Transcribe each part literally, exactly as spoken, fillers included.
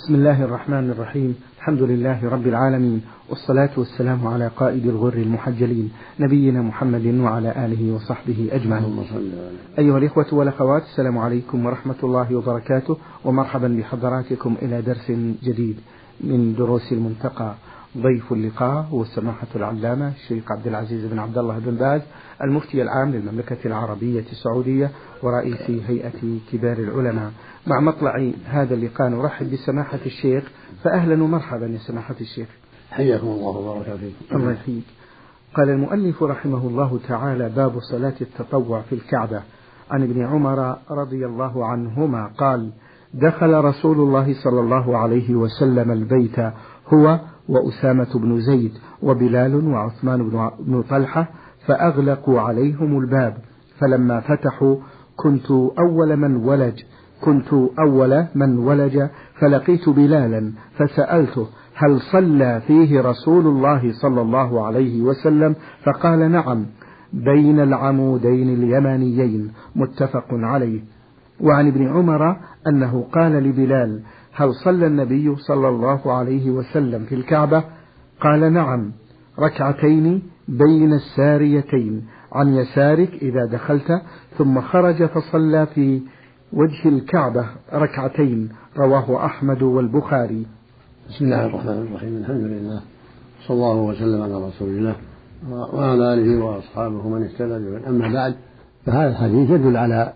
بسم الله الرحمن الرحيم. الحمد لله رب العالمين، والصلاة والسلام على قائد الغر المحجلين نبينا محمد وعلى آله وصحبه أجمعين. أيها الإخوة والأخوات، السلام عليكم ورحمة الله وبركاته، ومرحبا بحضراتكم إلى درس جديد من دروس المنتقى. ضيف اللقاء هو سماحة العلامة الشيخ عبد العزيز بن عبد الله بن باز، المفتي العام للمملكة العربية السعودية ورئيس هيئة كبار العلماء. مع مطلع هذا اللقاء نرحب بسماحة الشيخ، فأهلا ومرحبا يا سماحة الشيخ. حياكم الله وبارك فيكم. الله يحييك. قال المؤلف رحمه الله تعالى: باب صلاة التطوع في الكعبة. عن ابن عمر رضي الله عنهما قال: دخل رسول الله صلى الله عليه وسلم البيت هو وأسامة بن زيد وبلال وعثمان بن طلحة، فأغلقوا عليهم الباب، فلما فتحوا كنت أول من ولج كنت أول من ولج فلقيت بلالا فسألته: هل صلى فيه رسول الله صلى الله عليه وسلم؟ فقال: نعم، بين العمودين اليمانيين، متفق عليه. وعن ابن عمر أنه قال لبلال: هل صلى النبي صلى الله عليه وسلم في الكعبة؟ قال: نعم، ركعتين بين الساريتين عن يسارك إذا دخلت، ثم خرج فصلى في وجه الكعبة ركعتين. رواه أحمد والبخاري. بسم الله الرحمن الرحيم. الحمد لله، صلى الله وسلم على رسول الله وعلى آله وأصحابه من اهتدى بهداه. أما بعد، فهذا الحديث يدل على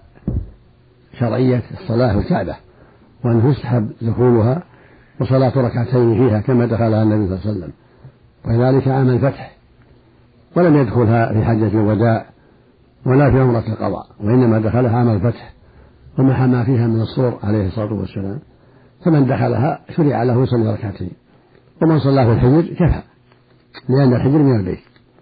شرعية الصلاة في الكعبة، وأنه يستحب دخولها وصلاة ركعتين فيها كما دخلها النبي صلى الله عليه وسلم، وذلك عام الفتح، ولم يدخلها في حجة الوداع ولا في عمرة القضاء، وإنما دخلها عام الفتح ومحى ما فيها من الصور عليه الصلاة والسلام. فمن دخلها شرع له يصلي ركعتين، ومن صلى في الحجر كفى، لأن الحجر من البيت.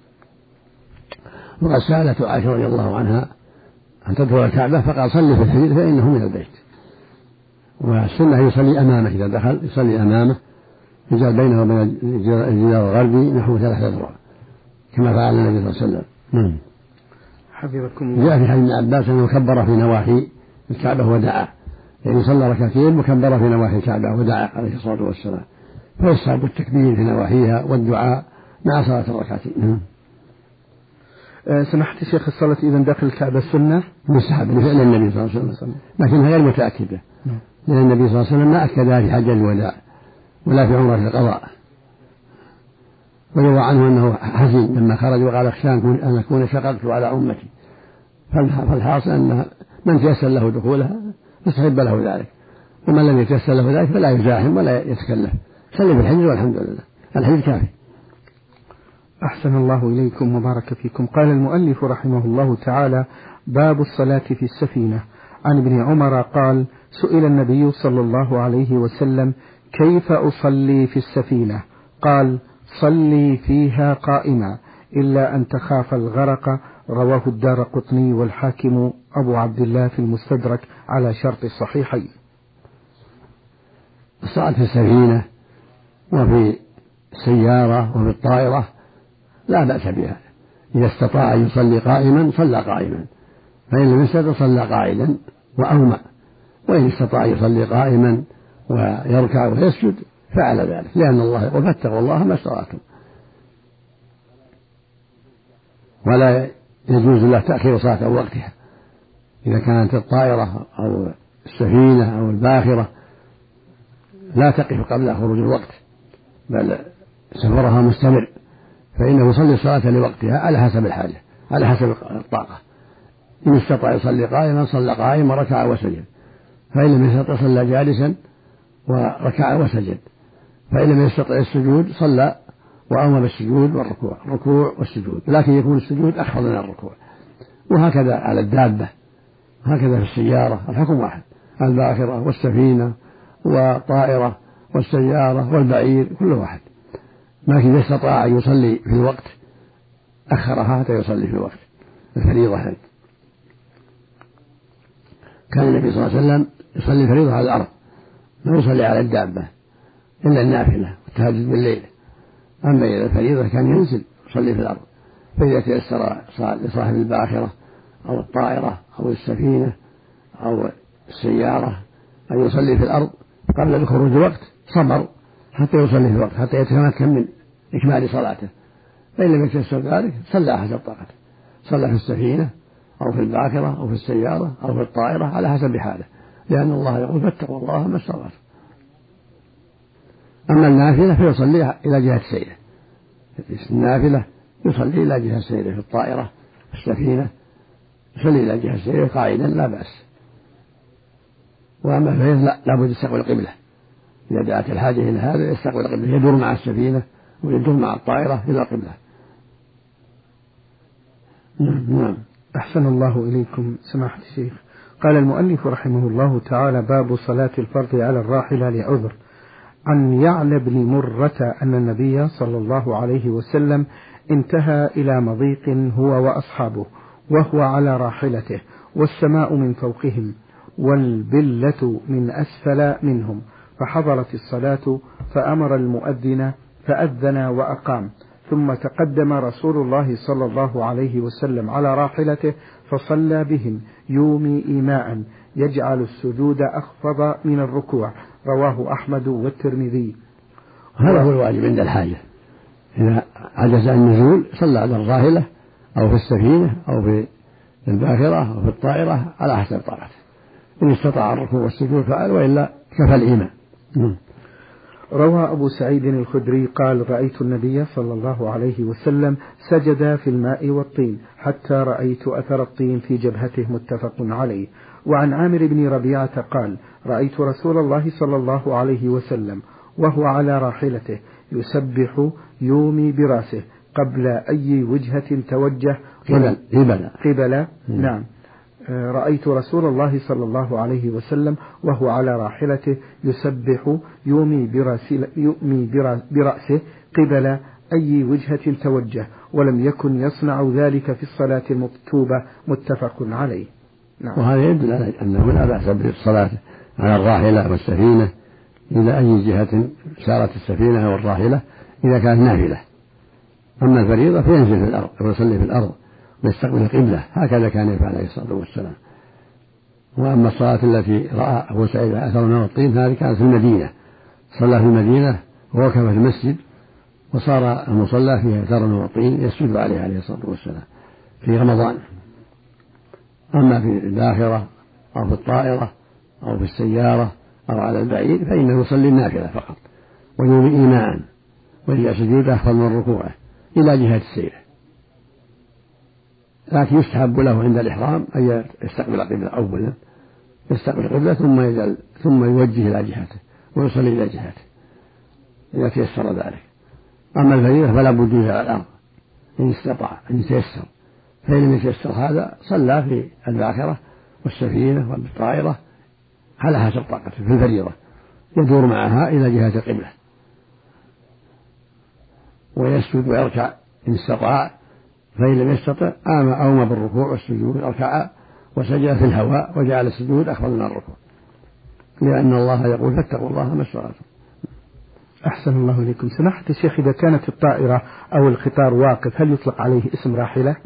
وقد سألت عائشة رضي الله عنها أن تدخل الكعبة، فقال: صلي في الحجر فإنه من البيت. والسنة يصلي أمامه، إذا دخل يصلي أمامه، يجعل بينه وبين الجدار الغربي نحو ثلاثة أذرع كما فعل النبي صلى الله عليه وسلم. حفظكم الله. جاء في حديث ابن عباس أنه كبر في نواحي الكعبة ودعا، يعني صلى ركعتين وكبر في نواحي الكعبة ودعا عليه الصلاة والسلام، فيصعب التكبير في نواحيها والدعاء مع صلاة الركعتين. أه سمحت الشيخ، الصلاة إذا داخل الكعبة سنة مستحب لفعل النبي صلى الله عليه وسلم، لكنها غير متأكدة، لأن النبي صلى الله عليه وسلم ما أكدها في حجة الوداع ولا في عمرة القضاء. ويروى عنه أنه حزين لما خرج وقال: أخشى أن أكون شققت على أمتي. فالحاصل أن من تيسر له دخولها يستحب له ذلك، ومن لم يتيسر له ذلك فلا يزاحم ولا يتكلف، صلي بالحجر والحمد لله، الحجر كافي. أحسن الله إليكم وبارك فيكم. قال المؤلف رحمه الله تعالى: باب الصلاة في السفينة. عن ابن عمر قال: سئل النبي صلى الله عليه وسلم: كيف أصلي في السفينة؟ قال: صلي فيها قائما إلا أن تخاف الغرق. رواه الدارقطني والحاكم أبو عبد الله في المستدرك على شرط الصحيحين. الصلاة في السفينة وفي السيارة وفي الطائرة لا بأس بها، إذا استطاع أن يصلي قائما صلى قائما، فإن لم يستطع صلى قاعدا وأومأ، وإن استطاع يصلي قائما ويركع ويسجد فعل ذلك، لأن الله يقول: فاتقوا الله ما استطعتم. ولا يجوز له تأخير صلاة عن وقتها، إذا كانت الطائرة أو السفينة أو الباخرة لا تقف قبل خروج الوقت، بل سفرها مستمر، فإنه يصلي الصلاة لوقتها على حسب الحاجة، على حسب الطاقة. إن استطاع يصلي قائما صلى قائما وركع وسجد، فإن لم يستطع صلى جالسا وركع وسجد، فإن لم يستطع السجود صلى وأمر بالسجود والركوع، الركوع والسجود، لكن يكون السجود أخفض من الركوع. وهكذا على الدابة، هكذا في السيارة، الحكم واحد: الباخرة والسفينة والطائرة والسيارة والبعير كل واحد. لكن إذا استطاع أن يصلي في الوقت أخرها حتى يصلي في الوقت الفريضة. هذه كان النبي صلى الله عليه وسلم يصلي الفريضة على الأرض، لا يصلي على الدابة إلا النافلة والتهجد بالليل. أما إذا الفريضة كان ينزل يصلي في الأرض. فإذا تيسر لصاحب الباخرة أو الطائرة أو السفينة أو السيارة أن يصلي في الأرض قبل الخروج الوقت صبر حتى يصلي في الوقت حتى يتمكن من إكمال صلاته، فإن لم يتيسر ذلك صلى حسب طاقته، صلى في السفينة أو في الباخرة أو في السيارة أو في الطائرة على حسب حاله، لأن الله يقول فاتقوا الله ما استطعتم. أما النافلة فيصلي إلى جهة سيره، النافلة يصلي إلى جهة سيره في الطائرة في السفينة، يصلي إلى جهة سيره قاعدا لا بأس. وأما الفريضة لا لابد يستقبل القبلة، إذا دعت الحاجة إلى هذا يستقبل القبلة، يدور مع السفينة ويدور مع الطائرة إلى القبلة. نعم. أحسن الله إليكم سماحة الشيخ. قال المؤلف رحمه الله تعالى: باب صلاة الفرض على الراحلة لعذر. عن يعلى بن مرة أن النبي صلى الله عليه وسلم انتهى إلى مضيق هو وأصحابه وهو على راحلته، والسماء من فوقهم والبلة من أسفل منهم، فحضرت الصلاة فأمر المؤذن فأذن وأقام، ثم تقدم رسول الله صلى الله عليه وسلم على راحلته فصلى بهم يومي إيماء يجعل السجود أخفض من الركوع. رواه أحمد والترمذي. هذا هو الواجب عند الحاجة، إذا عجز عن النزول صلى على الراحلة أو في السفينة أو في الباخرة أو في الطائرة على حسب طاقته، إن استطاع الركوع والسجود فعل، وإلا كفى الإيمان. روى أبو سعيد الخدري قال: رأيت النبي صلى الله عليه وسلم سجد في الماء والطين حتى رأيت أثر الطين في جبهته، متفق عليه. وعن عامر بن ربيعة قال: رأيت رسول الله صلى الله عليه وسلم وهو على راحلته يسبح يومي براسه قبل أي وجهة توجه قبل قبل, قبل نعم رأيت رسول الله صلى الله عليه وسلم وهو على راحلته يسبح يومي براسه, يومي برأسه قبل أي وجهة توجه، ولم يكن يصنع ذلك في الصلاة المكتوبة، متفق عليه. نعم. وهذا يدل على أنه لا بأس بالصلاة على الراحلة والسفينة إلى أي جهة سارت السفينة أو الراحلة إذا كانت نافلة. أما الفريضة فينزل في الأرض ويصلي في الأرض ويستقبل القبلة، هكذا كان يفعل عليه الصلاة والسلام. وأما الصلاة التي رأى أبو سعيد أثر من الطين هذه كانت في المدينة، صلى في المدينة وركب في المسجد وصار المصلى فيه أثر من الطين يسجد عليه عليه الصلاة والسلام في رمضان. أما في الباخرة أو في الطائرة أو في السيارة أو على البعير فإنه يصلي النافلة فقط ويومي إيماء ويجعل سجوده أخفض من ركوعه إلى جهة السير، لكن يستحب له عند الإحرام أن يستقبل القبلة أولا، يستقبل القبلة ثم يجعل ثم يوجه إلى جهته ويصلي إلى جهته إذا تيسر ذلك. أما الفريضة فلا بد منها على الأرض إن استطاع أن يتيسر، فإن لم يتيسر هذا صلى في الباخرة والسفينة والطائرة على حسب طاقته في الفريضة، يدور معها إلى جهة القبلة ويسجد ويركع إن استطاع، فإن لم يستطع آم أوم بالركوع والسجود، ركع وسجد في الهواء وجعل السجود أخفض من الركوع، لأن الله يقول فاتقوا الله ما استطعتم. أحسن الله إليكم سماحة الشيخ. إذا كانت الطائرة أو القطار واقف هل يطلق عليه اسم راحلة؟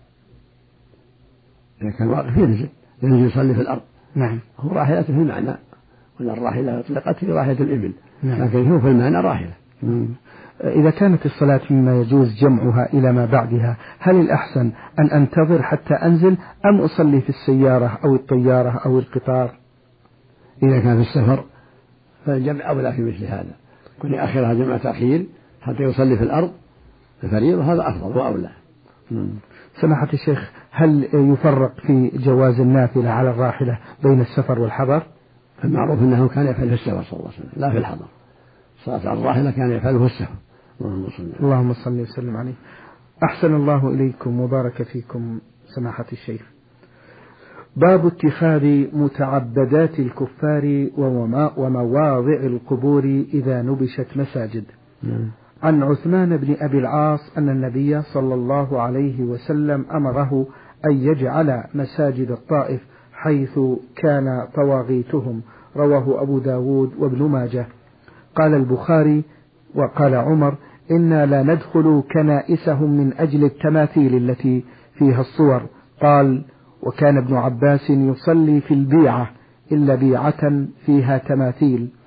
إذا كان واقف ينزل ينزل يصلي في الأرض. نعم. هو راحلة في المعنى، وأن الراحلة أطلقت في راحلة الإبل. نعم. لكن هو في المعنى راحلة. مم. إذا كانت الصلاة مما يجوز جمعها إلى ما بعدها، هل الأحسن أن أنتظر حتى أنزل أم أصلي في السيارة أو الطيارة أو القطار؟ إذا كان في السفر فالجمع أولى في مثل هذا، كن آخرها جمع تأخير حتى يصلي في الأرض الفريضة، هذا أفضل وأولى. سماحة الشيخ، هل يفرق في جواز النافلة على الراحلة بين السفر والحضر؟ المعروف أنه كان يفعل في السفر صلى الله عليه وسلم لا في الحضر، صلاة على الراحلة كان يفعله في السفر. اللهم صل وسلم عليه. أحسن الله إليكم وبارك فيكم سماحة الشيخ. باب اتخاذ متعبدات الكفار ومواضع القبور إذا نبشت مساجد. م. عن عثمان بن أبي العاص أن النبي صلى الله عليه وسلم أمره أن يجعل مساجد الطائف حيث كان طواغيتهم. رواه أبو داود وابن ماجه. قال البخاري وقال عمر: إنا لا ندخل كنائسهم من أجل التماثيل التي فيها الصور. قال: وكان ابن عباس يصلي في البيعة إلا بيعة فيها تماثيل.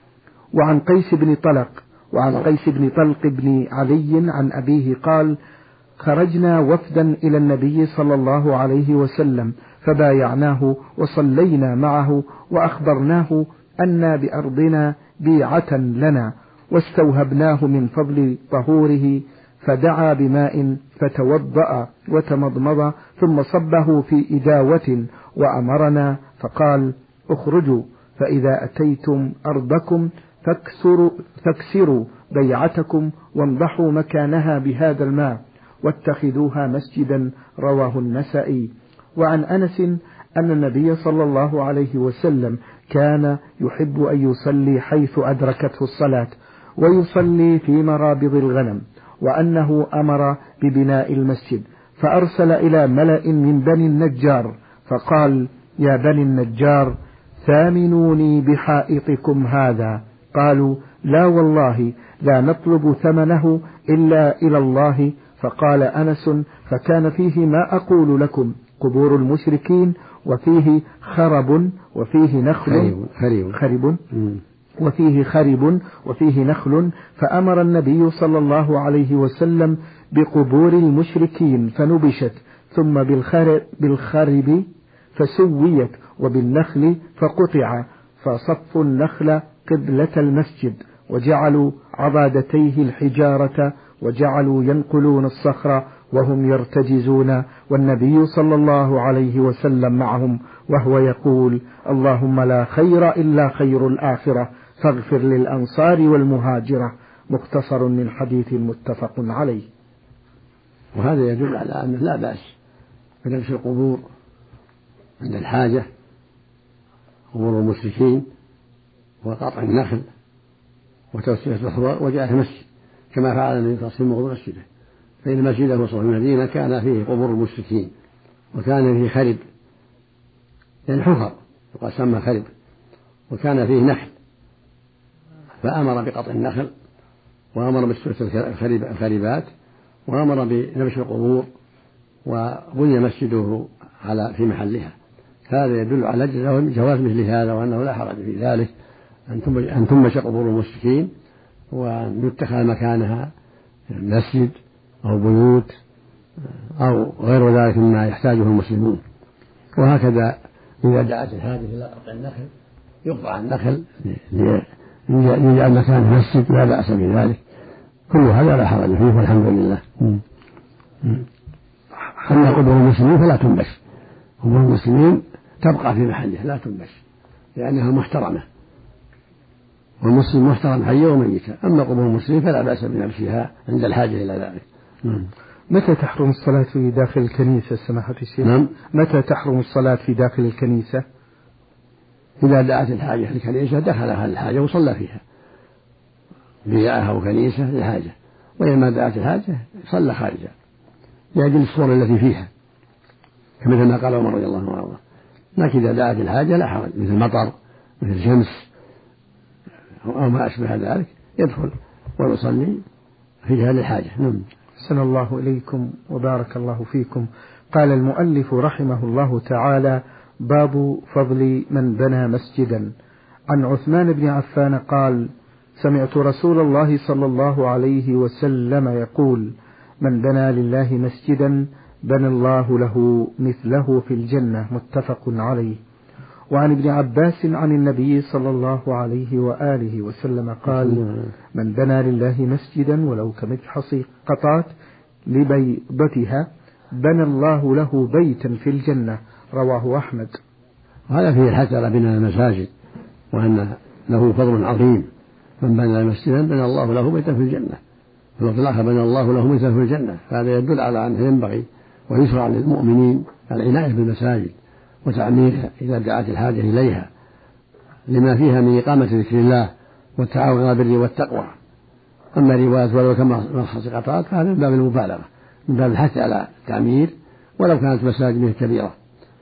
وعن قيس بن طلق وعن قيس بن طلق بن علي عن أبيه قال: خرجنا وفدا إلى النبي صلى الله عليه وسلم فبايعناه وصلينا معه وأخبرناه أن بأرضنا بيعة لنا، واستوهبناه من فضل طهوره، فدعا بماء فتوضأ وتمضمض ثم صبه في إداوة وأمرنا فقال: اخرجوا فإذا أتيتم أرضكم فاكسروا, فاكسروا بيعتكم وانضحوا مكانها بهذا الماء واتخذوها مسجدا. رواه النسائي. وعن أنس أن النبي صلى الله عليه وسلم كان يحب أن يصلي حيث أدركته الصلاة ويصلي في مرابض الغنم، وأنه أمر ببناء المسجد فأرسل إلى ملأ من بني النجار فقال: يا بني النجار ثامنوني بحائطكم هذا. قالوا: لا والله لا نطلب ثمنه إلا إلى الله. فقال أنس: فكان فيه ما أقول لكم: قبور المشركين، وفيه خرب وفيه نخل خرب, خرب وفيه خرب وفيه نخل، فأمر النبي صلى الله عليه وسلم بقبور المشركين فنبشت، ثم بالخرب, بالخرب فسويت، وبالنخل فقطع، فصفوا النخل قبلة المسجد، وجعلوا عضادتيه الحجارة، وجعلوا ينقلون الصخر وهم يرتجزون، والنبي صلى الله عليه وسلم معهم وهو يقول: اللهم لا خير إلا خير الآخرة فاغفر للأنصار والمهاجرة. مختصر من حديث متفق عليه. وهذا يدل على أنه لا بأس بنبش القبور عند الحاجة، قبور المشركين، وقطع النخل وتوسيع الصخور وجعلها مسجد، كما فعل النبي صلى الله عليه وسلم مسجده، فإن مسجده في المدينة كان فيه قبور المشركين وكان فيه خرب، يعني حفر يقال سمى خرب، وكان فيه نخل، فأمر بقطع النخل وأمر بتوسيع الخربات وأمر بنبش القبور، وبني مسجده على في محلها. هذا يدل على جواز مثل هذا، وأنه لا حرج في ذلك أن تنبش قبور المشركين وأن يتخذ مكانها مسجد أو بيوت أو غير ذلك مما يحتاجه المسلمون. وهكذا إذا دعت الحاجة إلى قطع النخل يقطع النخل ليجعل مكانه مسجد، لا بأس بذلك، كل هذا لا حرج فيه والحمد لله. أما قبور المسلمين فلا تنبش، قبور المسلمين تبقى في محله لا تنبش لأنها محترمة، والمسلم محترم حيا وميتا. أما قبور المسلمين فلا بأس بنبشها عند الحاجة إلى ذلك. متى تحرم الصلاة في داخل الكنيسة سماحة الشيخ؟ نعم. متى تحرم الصلاة في داخل الكنيسة؟ إذا دعت الحاجة في الكنيسة دخلها الحاجة وصلى فيها، بيعها وكنيسة للحاجة، وإما دعت الحاجة صلى خارجها لأجل الصور التي فيها، كمثل ما قال عمر رضي الله عنه وارضاه. لكن إذا دعت الحاجة لا حرج، مثل مطر مثل شمس أو ما أشبه ذلك يدخل ويصلي فيها للحاجة. نعم. أحسن الله إليكم وبارك الله فيكم. قال المؤلف رحمه الله تعالى: باب فضل من بنى مسجدا. عن عثمان بن عفان قال: سمعت رسول الله صلى الله عليه وسلم يقول: من بنى لله مسجدا بنى الله له مثله في الجنة. متفق عليه. وعن ابن عباس عن النبي صلى الله عليه وآله وسلم قال: من بنى لله مسجدا ولو كمجحص قطات لبيضتها بنى الله له بيتا في الجنة. رواه أحمد. وهذا فيه الحث على بناء المساجد، وأن له فضل عظيم. من بنى مسجدا بنى الله له بيتا في الجنة، وفي الآخر بنى الله له بيتا في الجنة. فهذا يدل على أنه ينبغي ويشرع للمؤمنين العناية بالمساجد وتعميرها إذا دعت الحاجة إليها، لما فيها من إقامة ذكر الله والتعاون على البر والتقوى. أما رواية ولو كمجحص قطات فهذا من باب المبالغة، من باب الحث على التعمير ولو كانت مساجد كبيرة،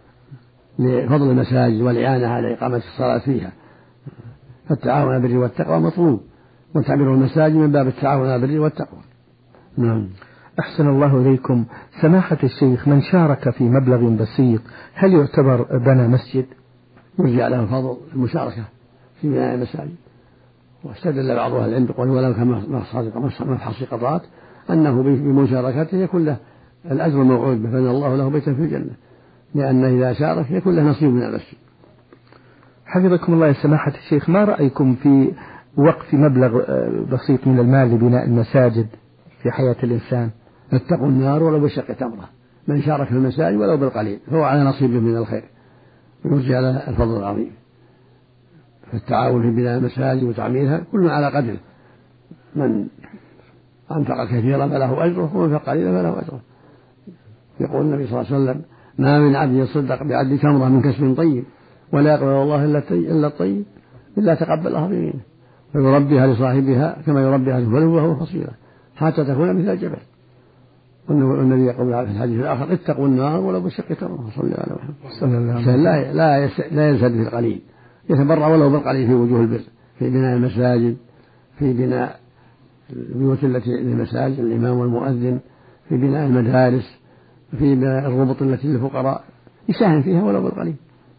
لفضل المساجد والإعانة على إقامة الصلاة فيها. فالتعاون على البر والتقوى مطلوب، وتعمير المساجد من باب التعاون على البر والتقوى. نعم. أحسن الله إليكم. سماحة الشيخ، من شارك في مبلغ بسيط هل يعتبر بنى مسجد؟ يرجع له فضل المشاركة في بناء المساجد، واستدل بعض أهل العلم بقول ولو كان مفحص قطعات أنه بمشاركته يكون له الأجر الموعود بفن الله له بيتا في الجنة، لأن إذا شارك يكون له نصيب من المسجد. حفظكم الله يا سماحة الشيخ، ما رأيكم في وقف مبلغ بسيط من المال لبناء المساجد في حياة الإنسان؟ اتقوا النار ولو بشق تمرة، من شارك في المساجد ولو بالقليل فهو على نصيبه من الخير ويرجى على الفضل العظيم. فالتعاون في بناء المساجد وتعميرها كل على قدره، من أنفق كثيرا فله أجره ومن أنفق قليلا فله أجره. يقول النبي صلى الله عليه وسلم ما من عبد يصدق بعد تمرة من كسب طيب ولا يقبل الله إلا الطيب إلا تقبلها بيمينه ويربيها لصاحبها كما يربيها الفلو وهو فصيلة حتى تكون مثل الجبل. والنبي يقول في الحديث الآخر اتقوا النار ولو بشق تمرة. صلى الله عليه وسلم. لا لا لا يزهد في القليل، يتبرع ولو بالقليل في وجوه البر، في بناء المساجد، في بناء البيوت التي للمساجد الإمام والمؤذن، في بناء المدارس، في بناء الربط التي للفقراء، يساهم فيها ولو بالقليل.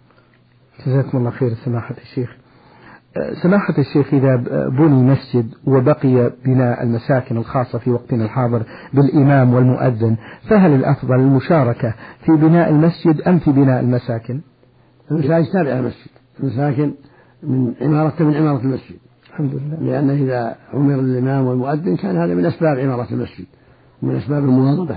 جزاكم الله خير سماحة الشيخ. سماحة الشيخ، إذا بني مسجد وبقي بناء المساكن الخاصة في وقتنا الحاضر بالإمام والمؤذن، فهل الأفضل المشاركة في بناء المسجد أم في بناء المساكن؟ المساجد تابعة المسجد، المساكن من عمارة من عمارة المسجد الحمد لله، لأن إذا أمر الإمام والمؤذن كان هذا من أسباب عمارة المسجد ومن أسباب المواظبة.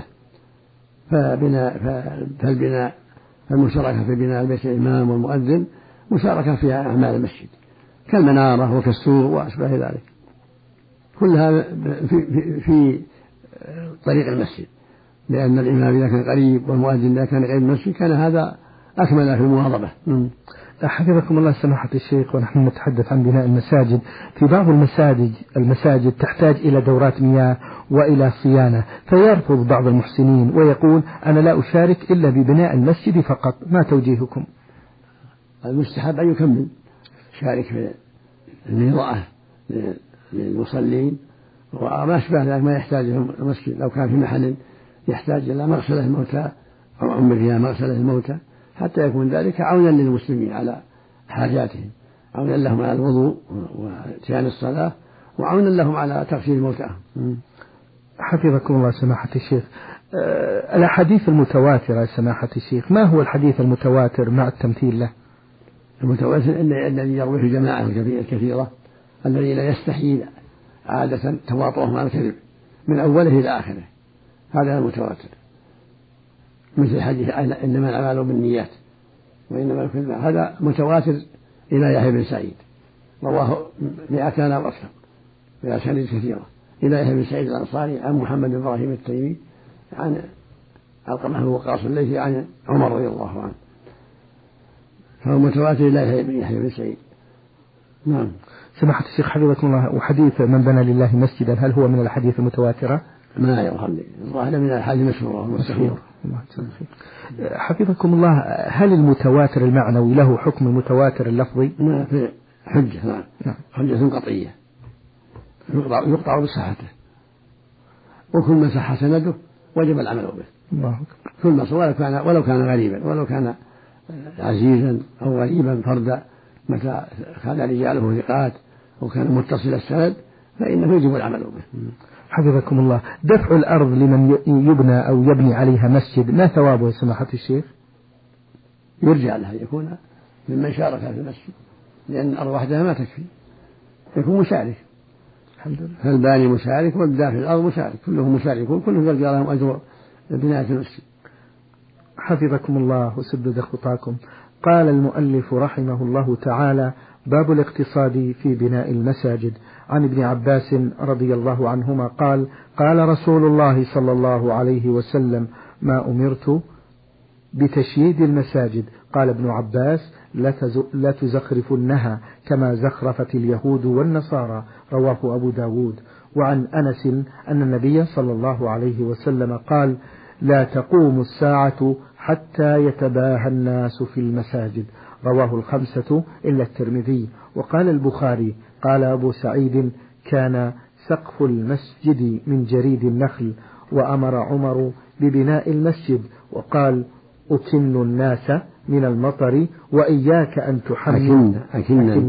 فبناء فالبناء المشاركة في بناء بيت الإمام والمؤذن مشاركة في أعمال المسجد كالمنارة وكالسور وأشباه ذلك، كلها في, في, في طريق المسجد، لأن الإمام إذا كان قريب والمؤذن إذا كان قريب المسجد كان هذا أكمل في المواظبة. حفظكم الله سماحة الشيخ، ونحن نتحدث عن بناء المساجد، في بعض المساجد المساجد تحتاج إلى دورات مياه وإلى صيانة، فيرفض بعض المحسنين ويقول أنا لا أشارك إلا ببناء المسجد فقط، ما توجيهكم؟ المستحب أن يكمل، شارك في النظاءة للمصلين وما أشبه ذلك ما يحتاجه المسجد. لو كان في محل يحتاج إلى مغسلة الموتى أو عمر فيها مغسلة الموتى حتى يكون ذلك عونا للمسلمين على حاجاتهم، عونا لهم على الوضوء واتيان الصلاة، وعونا لهم على تغسيل موتاهم. حفظكم الله سماحة الشيخ. أه الأحاديث المتواترة سماحة الشيخ، ما هو الحديث المتواتر مع التمثيل له؟ المتواتر الذي يرويه الجماعة الكثيرة الذي لا يستحيل عادة تواطؤهم على الكذب من أوله إلى آخره، هذا المتواتر، مثل حديث إنما الأعمال بالنيات وإنما كل هذا متواتر إلى يحيى بن سعيد رواه مئتان أو أكثر بأسانيد كثيرة، إلى يحيى بن سعيد الأنصاري عن محمد بن إبراهيم التيمي عن علقمة بن وقاص الليثي عن عمر رضي الله عنه، فهو متواتر إلى يحيى بن سعيد. نعم. سماحة الشيخ حفظكم الله، وحديث من بنى لله مسجدا هل هو من الحديث المتواترة؟ ما يرحم الظاهر من الحديث المشهورة والمستحيل. حفظكم الله، هل المتواتر المعنوي له حكم المتواتر اللفظي؟ ما في حجة. نعم. نعم. حجة قطعية يقطع, يقطع بصحته، وكل ما صح سنده وجب العمل به. الله. كل ما صح ولو كان ولو كان غريبا ولو كان عزيزا أو غريبا فردا، متى كان رجاله ثقات وكان متصل السند فإنه يجب العمل به. حفظكم الله، دفع الأرض لمن يبنى أو يبني عليها مسجد ما ثوابه يا سماحة الشيخ؟ يرجى له يكون ممن شارك في المسجد، لأن الأرض وحدها ما تكفي، يكون مشارك. الحمد لله. فالباني مشارك والدافع الأرض مشارك، كلهم مشاركون، كلهم يرجى لهم أجر بناء المسجد. حفظكم الله وسدد خطاكم. قال المؤلف رحمه الله تعالى: باب الاقتصاد في بناء المساجد. عن ابن عباس رضي الله عنهما قال: قال رسول الله صلى الله عليه وسلم: ما أمرت بتشييد المساجد. قال ابن عباس: لا تزخرفنها كما زخرفت اليهود والنصارى. رواه أبو داود. وعن أنس أن النبي صلى الله عليه وسلم قال: لا تقوم الساعة حتى يتباهى الناس في المساجد. رواه الخمسة إلا الترمذي. وقال البخاري: قال أبو سعيد: كان سقف المسجد من جريد النخل، وأمر عمر ببناء المسجد، وقال: أكن الناس من المطر وإياك أن تحمل أكن, أكن,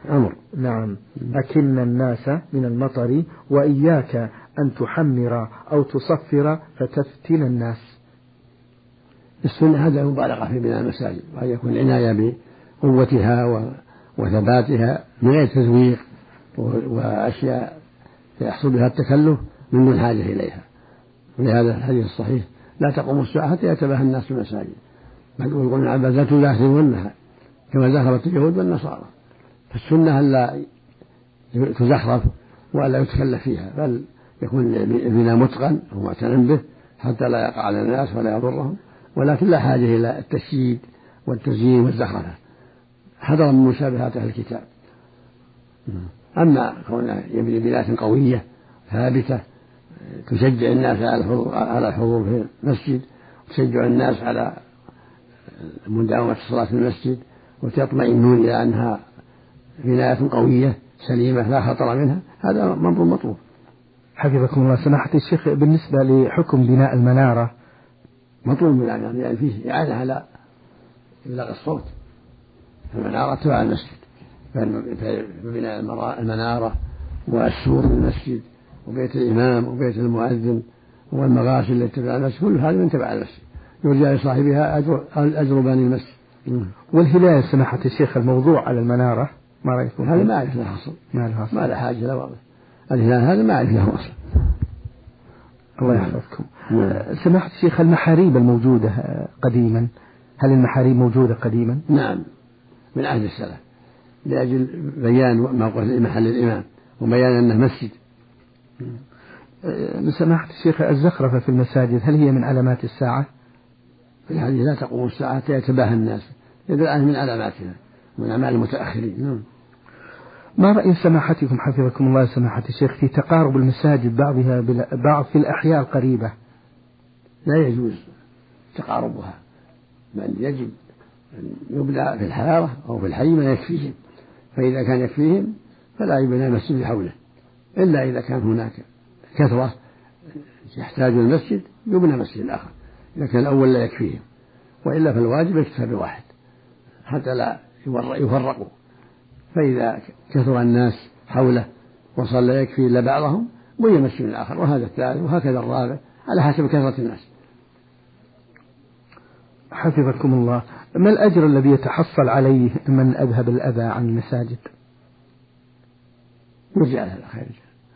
أمر. نعم. أكن الناس من المطر وإياك أن تحمر أو تصفر فتفتن الناس. السنة هذا مبالغة في بناء المساجد، وأن يكون العناية بقوتها وثباتها من غير تزويق وأشياء يحصل بها التكلف من دون حاجة إليها. ولهذا الحديث الصحيح لا تقوم الساعة حتى يتباهى الناس في المساجد. يقول ابن عباس لا تزخرفنها كما زخرفت اليهود والنصارى. فالسنة ألا تزخرف وألا يتكلف فيها، بل يكون البناء متقن ومعتنى به حتى لا يقع على الناس ولا يضرهم، ولكن لا حاجة إلى التشييد والتزيين والزخرفة حذرا من مشابهات أهل الكتاب. أما كونه يبني بناية قوية ثابتة تشجع الناس على الحضور في المسجد وتشجع الناس على مداومة الصلاة في المسجد وتطمئنون إلى أنها بناية قوية سليمة لا خطر منها، هذا أمر مطلوب. حفظكم الله سماحة الشيخ، بالنسبة لحكم بناء المنارة مطلوب من يعني, يعني فيه إعانة على إبلاغ الصوت. المنارة تبع المسجد، فبناء المنارة والسور من المسجد وبيت الإمام وبيت المؤذن والمغاسل التي تبع المسجد كل هذا من تبع المسجد يرجى لصاحبها أجر أجر بني المسجد. والهلال سماحة الشيخ الموضوع على المنارة ما رأيكم؟ هذا ما أعرف له أصل، ما له حاجة له واضح. الهلال هذا ما أعرف له أصل. الله يحفظكم. سماحة الشيخ المحاريب الموجودة قديما، هل المحاريب موجودة قديما؟ نعم من عهد السلف لأجل بيان موقف محل الإمام وبيان أنه مسجد. سماحة الشيخ الزخرفة في المساجد هل هي من علامات الساعة؟ في الحديث لا تقوم الساعة حتى يتباهى الناس، يدل من علاماتها من أعمال المتأخرين. نعم. ما رأي سماحتكم حفظكم الله سماحة الشيخ في تقارب المساجد بعضها بعض في الأحياء القريبة؟ لا يجوز تقاربها، بل يجب أن يبنى في الحارة أو في الحي ما يكفيهم، فإذا كان يكفيهم فلا يبنى المسجد حوله، إلا إذا كان هناك كثرة يحتاج المسجد يبنى مسجد آخر إذا كان الأول لا يكفيهم، وإلا فالواجب يكتفى بواحد حتى لا يفرقوا. فإذا كثر الناس حوله وصل لا يكفي إلا بعضهم بني مسجد آخر وهذا الثالث وهكذا الرابع على حسب كثرة الناس. حفظكم الله، ما الأجر الذي يتحصل عليه من أذهب الأذى عن المساجد؟ يرجع له الخير،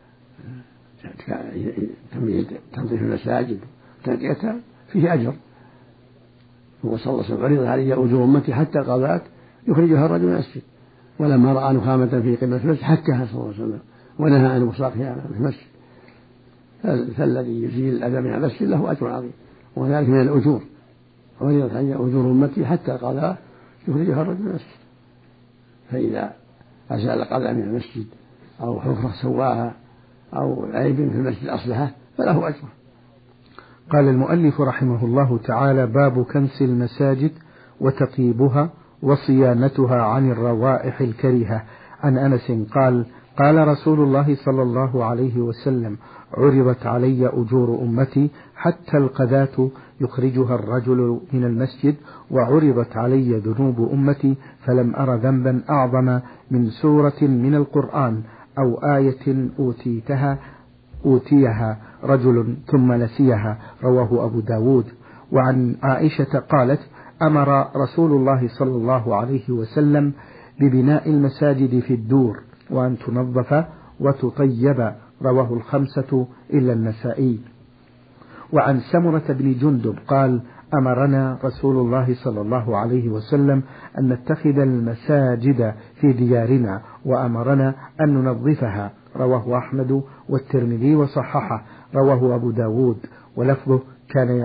تنظيف المساجد وتنقيتها فيه أجر. هو صلى الله عليه وسلم عرض علي أجور أمتي حتى القضاء يخرجها الرجل من المسجد، ولما رأى نخامة في قبلة المسجد حكها صلى الله عليه وسلم ونهى عن وصاقها في المسجد. فالذي يزيل الأذى من المسجد له أجر عظيم، وذلك من الأجور. عرضت علي أجور أمتي حتى القضاء يخرجها الرجل من المسجد، فإذا أزال القضاء من المسجد أو حفرة سواها أو عيب في المسجد أصلحه فله أجر. قال المؤلف رحمه الله تعالى: باب كنس المساجد وتطيبها وصيانتها عن الروائح الكريهة. عن أنس قال: قال رسول الله صلى الله عليه وسلم: عرضت علي أجور أمتي حتى القذاة يخرجها الرجل من المسجد، وعرضت علي ذنوب أمتي فلم أر ذنبا أعظم من سورة من القرآن أو آية أوتيتها أوتيها رجل ثم نسيها. رواه أبو داود. وعن عائشة قالت: أمر رسول الله صلى الله عليه وسلم ببناء المساجد في الدور وأن تنظف وتطيب. رواه الخمسة إلا النسائي. وعن سمرة بن جندب قال: أمرنا رسول الله صلى الله عليه وسلم أن نتخذ المساجد في ديارنا وأمرنا أن ننظفها. رواه أحمد والترمذي وصححه. رواه أبو داود. ولفظه: كان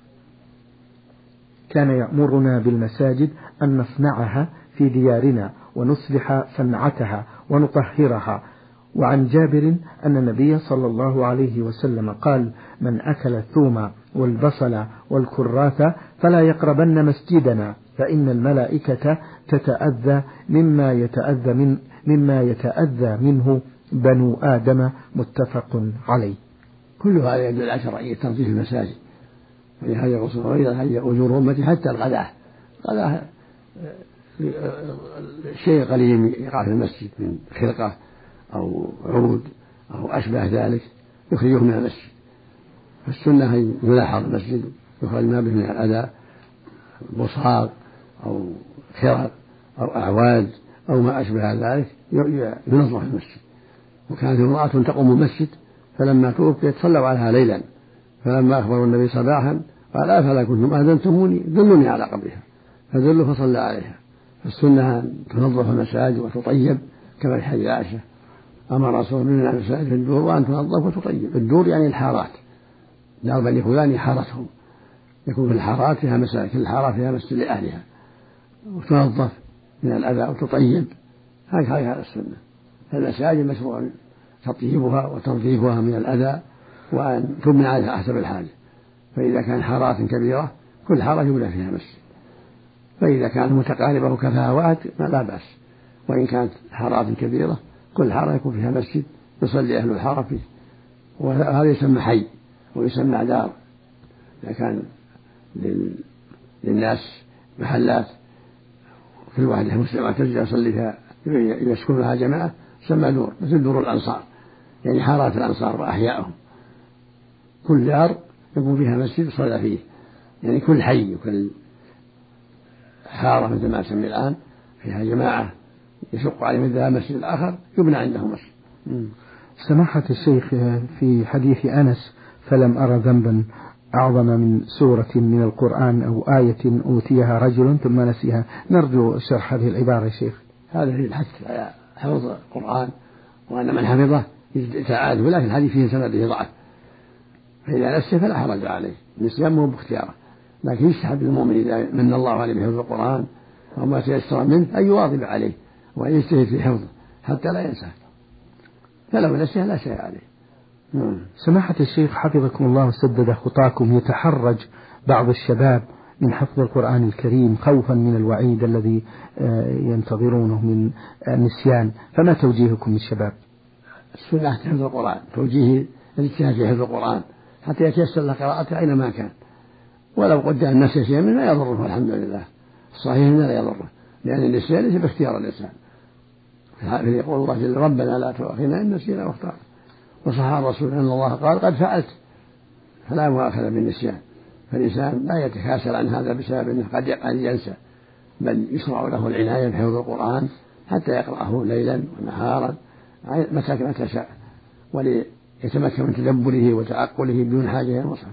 كان يأمرنا بالمساجد أن نصنعها في ديارنا ونصلح صنعتها ونطهرها. وعن جابر أن النبي صلى الله عليه وسلم قال: من أكل الثوم والبصل والكراث فلا يقربن مسجدنا فإن الملائكة تتأذى مما يتأذى من مما يتأذى منه بنو آدم. متفق عليه. كل هذا يدل على شرعية تنظيف المساجد، ولهذا الرسول عرض علي أجور أمتي حتى الغداة. الغداة شيء قليل يقع في المسجد من خرقة أو عود أو أشبه ذلك يخرجه من المسجد. فالسنة أن يلاحظ المسجد يخرج ما به من الأذى، بصاق أو خرق أو أعواد أو ما أشبه ذلك ينظف المسجد. وكانت امرأة تقوم المسجد فلما توفيت صلوا عليها ليلا، فلما أخبروا النبي صباحا قال أفلا كنتم أذنتموني دلوني على قبرها، فدلوا فصلى عليها. فالسنة أن تنظف المساجد وتطيب كما في حديث عائشة أمر رسول الله عليه المساجد في الدور وأن تنظف وتطيب. الدور يعني الحارات، دار بني فلان حارتهم، يكون في الحارات فيها مساجد، كل حارة فيها مسجد لأهلها، وتنظف من الأذى وتطيب. هكذا السنة. فالمساجد مشروع تطيبها وتنظيفها من الأذى وأن تبنى عليها حسب الحاجة. فإذا كان حارات كبيرة كل حارة يبنى فيها مسجد، فإذا كانت متقاربة وكفاها وعد لا بأس. وإن كانت حارات كبيرة كل حارة يكون فيها مسجد يصلي أهل الحارة فيه، وهذا يسمى حي ويسمى دار. إذا كان للناس محلات كل واحد مسلم ترجع يصلي فيها يسكن لها جماعة سمى دور، مثل دور الأنصار يعني حارات الأنصار وأحيائهم، كل دار يكون فيها مسجد يصلى فيه. يعني كل حي وكل حارة مثل ما سمي الآن فيها جماعة يشق عليه مثلها مسجد الآخر يبنى عنده مسجد. سماحة الشيخ، في حديث أنس فلم أرى ذنبا أعظم من سورة من القرآن أو آية أوتيها رجل ثم نسيها، نرجو شرح هذه العبارة يا شيخ. هذا في الحث على حفظ القرآن وأن من حفظه يتعاده، ولكن الحديث فيه سنده ضعف، فإذا نسي فلا حرج عليه، النسيان مو باختياره، لكن يستحب للمؤمن إذا من الله عليه بحفظ القرآن وما تيسر منه أن يواظب عليه وأن يجتهد في حفظه حتى لا ينساه، فلو نسيه لا شيء عليه. مم. سماحة الشيخ حفظكم الله وسدد خطاكم، يتحرج بعض الشباب من حفظ القرآن الكريم خوفا من الوعيد الذي ينتظرونه من النسيان، فما توجيهكم للشباب؟ السنة حفظ القرآن، توجيه الاجتهاد في حفظ القرآن حتى يتيسر له قراءته أينما كان، ولو قدر الناس شيئا منه لا يضره الحمد لله، الصحيح انه لا يضره، لأن النسيان ليس باختيار الإنسان. يقول الله جل ربنا لا تؤاخذنا إن نسينا واخطأنا، وصح الرسول أن الله قال قد فعلت، فلا مؤاخذة بالنسيان. فالإنسان لا يتكاسل عن هذا بسبب أنه قد ينسى، بل يشرع له العناية بحفظ القرآن حتى يقرأه ليلا ونهارا متى ما شاء، وليتمكن من تدبره وتعقله بدون حاجة إلى المصحف.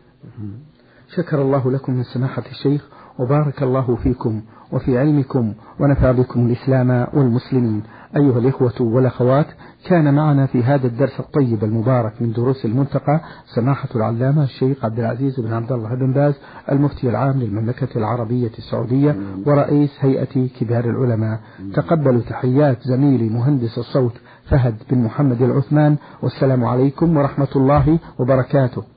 شكر الله لكم من سماحة الشيخ، وبارك الله فيكم وفي علمكم ونفع بكم الإسلام والمسلمين. أيها الإخوة والأخوات، كان معنا في هذا الدرس الطيب المبارك من دروس المنتقى سماحة العلامة الشيخ عبد العزيز بن عبد الله بن باز، المفتي العام للمملكة العربية السعودية ورئيس هيئة كبار العلماء. تقبلوا تحيات زميلي مهندس الصوت فهد بن محمد العثمان، والسلام عليكم ورحمة الله وبركاته.